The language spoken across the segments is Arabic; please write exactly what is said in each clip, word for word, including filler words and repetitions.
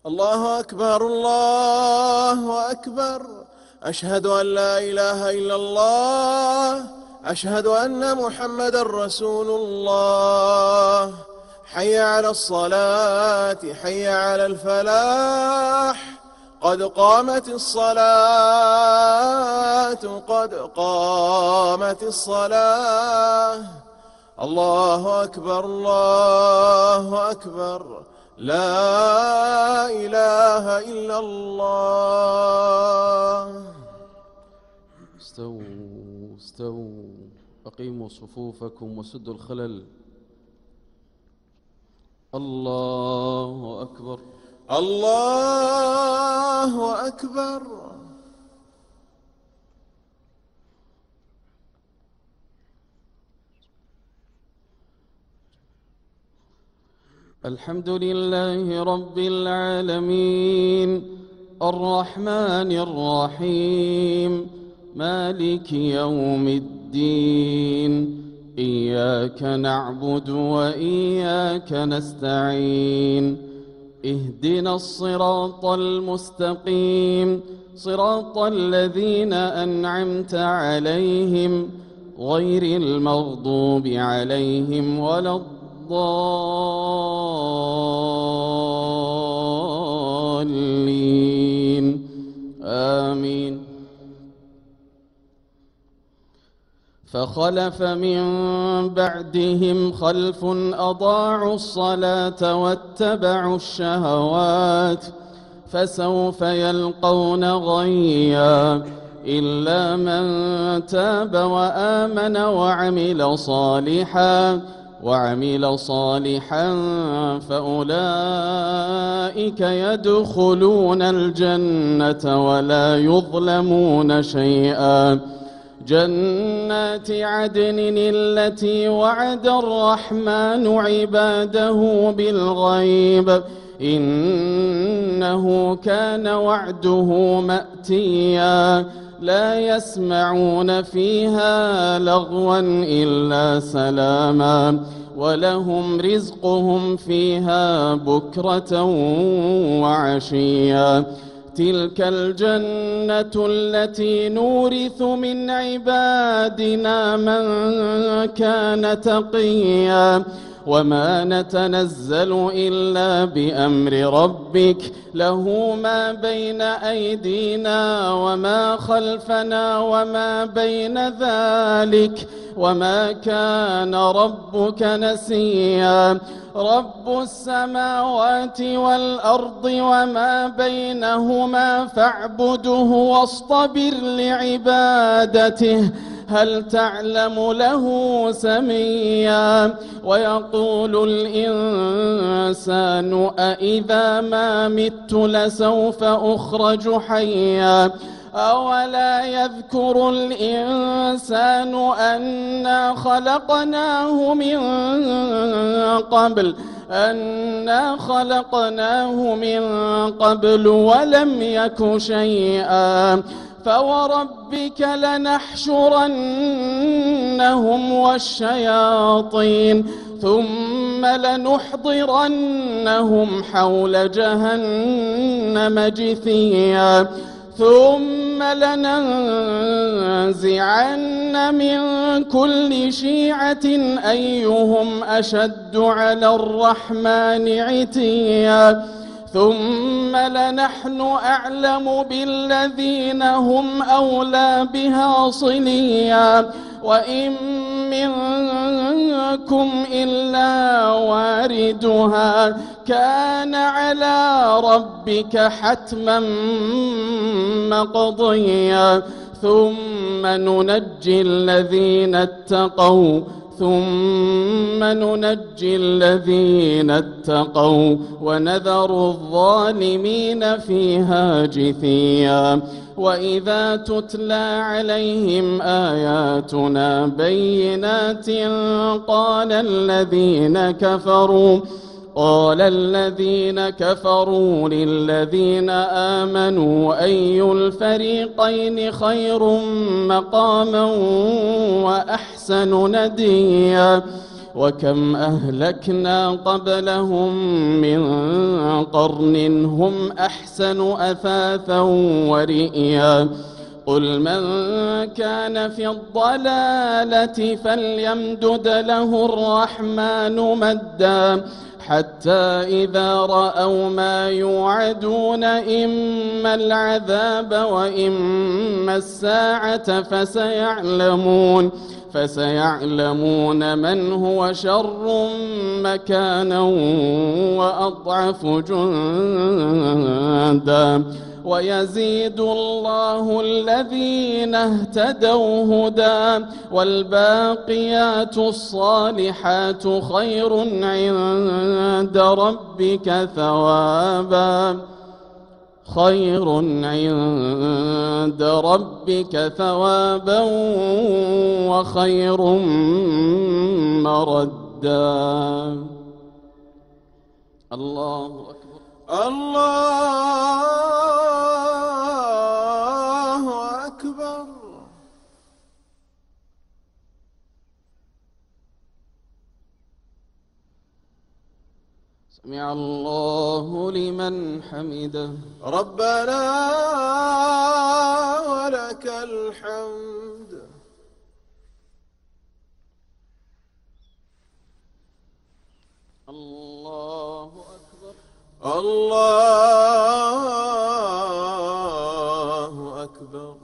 الله أكبر الله أكبر. أشهد أن لا إله إلا الله. أشهد أن محمد رسول الله. حي على الصلاة حي على الفلاح. قد قامت الصلاة قد قامت الصلاة. الله أكبر الله أكبر. لا إله إلا الله. استووا استووا أقيموا صفوفكم وسدوا الخلل. الله أكبر الله أكبر. الحمد لله رب العالمين الرحمن الرحيم مالك يوم الدين. إياك نعبد وإياك نستعين. اهدنا الصراط المستقيم صراط الذين أنعمت عليهم غير المغضوب عليهم ولا الضالين. آمين. فخلف من بعدهم خلف أضاعوا الصلاة واتبعوا الشهوات فسوف يلقون غيا إلا من تاب وآمن وعمل صالحا وعمل صالحا فأولئك يدخلون الجنة ولا يظلمون شيئا. جنات عدن التي وعد الرحمن عباده بالغيب إنه كان وعده مأتيا. لا يسمعون فيها لغوا إلا سلاما ولهم رزقهم فيها بكرة وعشيا. تلك الجنة التي نورث من عبادنا من كان تقيا. وما نتنزل إلا بأمر ربك له ما بين أيدينا وما خلفنا وما بين ذلك وما كان ربك نسيا. رب السماوات والأرض وما بينهما فاعبده واصطبر لعبادته هل تعلم له سميا. ويقول الإنسان أإذا ما مت لسوف أخرج حيا. أولا يذكر الإنسان أنا خلقناه من قبل أنا خلقناه من قبل ولم يك شيئا. فوربك لنحشرنهم والشياطين ثم لنحضرنهم حول جهنم جثيا. ثم لننزعن من كل شيعة أيهم أشد على الرحمن عتيا. ثم لنحن أعلم بالذين هم أولى بها صليا. وإن منكم إلا واردها كان على ربك حتما مقضيا. ثم ننجي الذين اتقوا ثم ننجي الذين اتقوا ونذر الظالمين فيها جثيا. وإذا تتلى عليهم آياتنا بينات قال الذين كفروا قال الذين كفروا للذين آمنوا أي الفريقين خير مقاما وأحسن نديا. وكم أهلكنا قبلهم من قرن هم أحسن أثاثا ورئيا قل من كان في الضلالة فليمدد له الرحمن مدا حتى إذا رأوا ما يوعدون إما العذاب وإما الساعة فسيعلمون فسيعلمون من هو شر مكانا وأضعف جندا ويزيد الله الذين اهتدوا هدى والباقيات الصالحات خير عند ربك ثوابا خير عند ربك ثوابا وخير مردا. الله أكبر. الله أكبر. سمع الله لمن حمده. ربنا ولك الحمد. الله أكبر. الله أكبر.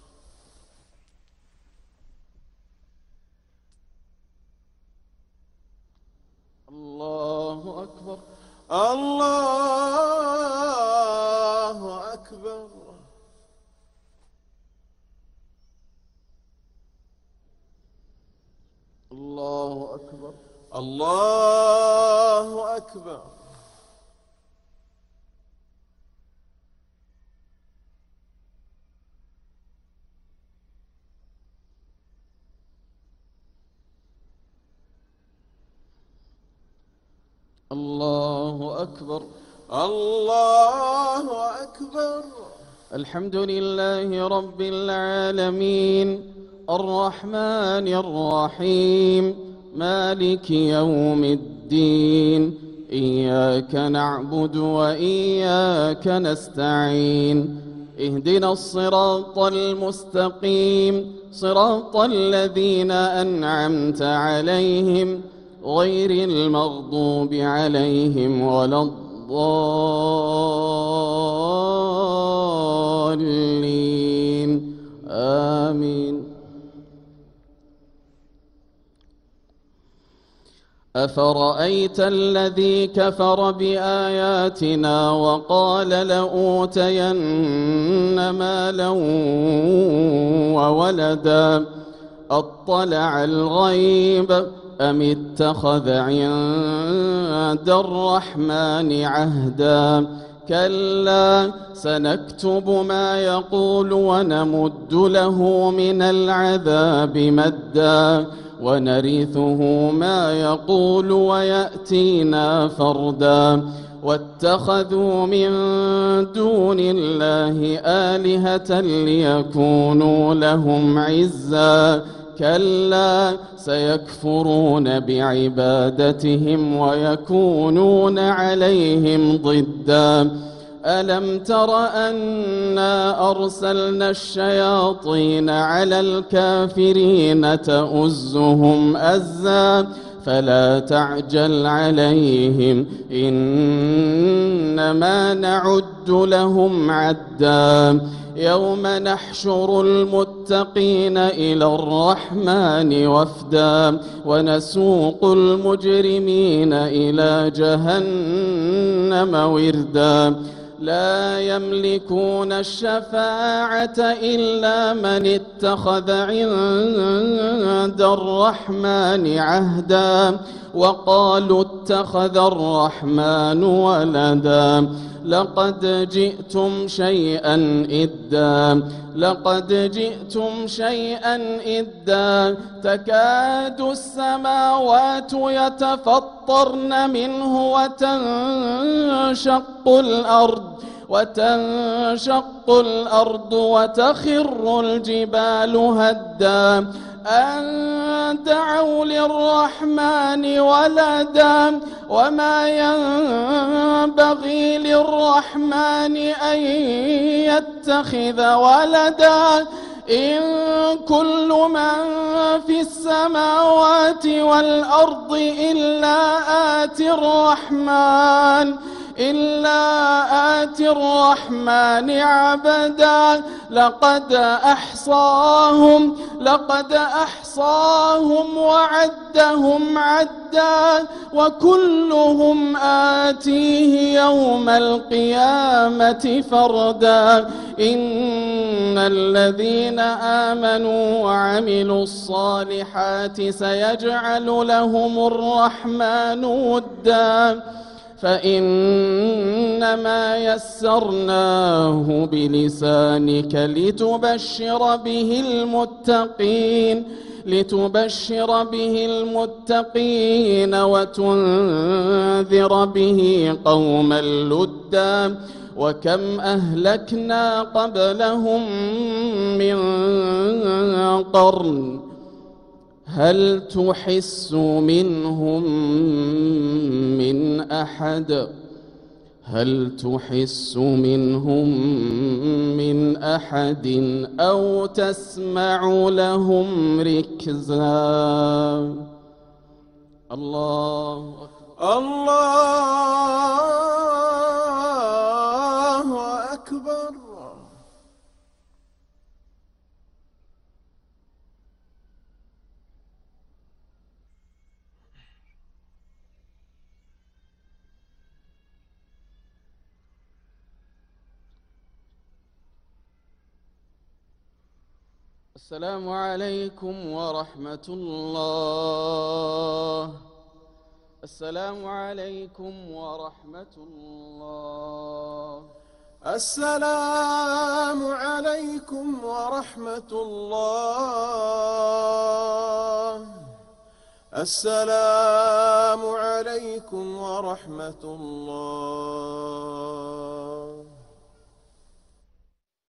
الله أكبر. الله أكبر. الله أكبر. الله أكبر. الله أكبر. الله أكبر. الحمد لله رب العالمين الرحمن الرحيم مالك يوم الدين إياك نعبد وإياك نستعين اهدنا الصراط المستقيم صراط الذين أنعمت عليهم غير المغضوب عليهم ولا الضالين آمين. أفرأيت الذي كفر بآياتنا وقال لأوتين مالا وولدا أطلع الغيب أم اتخذ عند الرحمن عهدا كلا سنكتب ما يقول ونمد له من العذاب مدا ونرثه ما يقول ويأتينا فردا واتخذوا من دون الله آلهة ليكونوا لهم عزا كلا سيكفرون بعبادتهم ويكونون عليهم ضدا ألم تر أنا أرسلنا الشياطين على الكافرين تؤزهم أزا فلا تعجل عليهم إنما نعد لهم عدا يوم نحشر المتقين إلى الرحمن وفدا ونسوق المجرمين إلى جهنم وردا لا يملكون الشفاعة إلا من اتخذ عند الرحمن عهدا وقالوا اتخذ الرحمن ولدا لقد جئتم شيئا إدا لقد جئتم شيئا إدا تكاد السماوات يتفطرن منه وتنشق الأرض وتنشق الأرض وتخر الجبال هدا أن دعوا للرحمن ولدا وما ينبغي للرحمن أن يتخذ ولدا إن كل من في السماوات والأرض إلا آتي الرحمن إلا آتي الرحمن عبدا لقد أحصاهم لقد أحصاهم وعدهم عدا وكلهم آتيه يوم القيامة فردا إن الذين آمنوا وعملوا الصالحات سيجعل لهم الرحمن ودا فإنما يسرناه بلسانك لتبشر به المتقين لتبشر به المتقين وتنذر به قوما لدا وكم أهلكنا قبلهم من قرن هل تحس منهم من أحد هل تحس منهم من أحد أو تسمع لهم ركزا الله أكبر الله أكبر. السلام عليكم ورحمة الله. السلام عليكم ورحمة الله. السلام عليكم ورحمة الله. السلام عليكم ورحمة الله.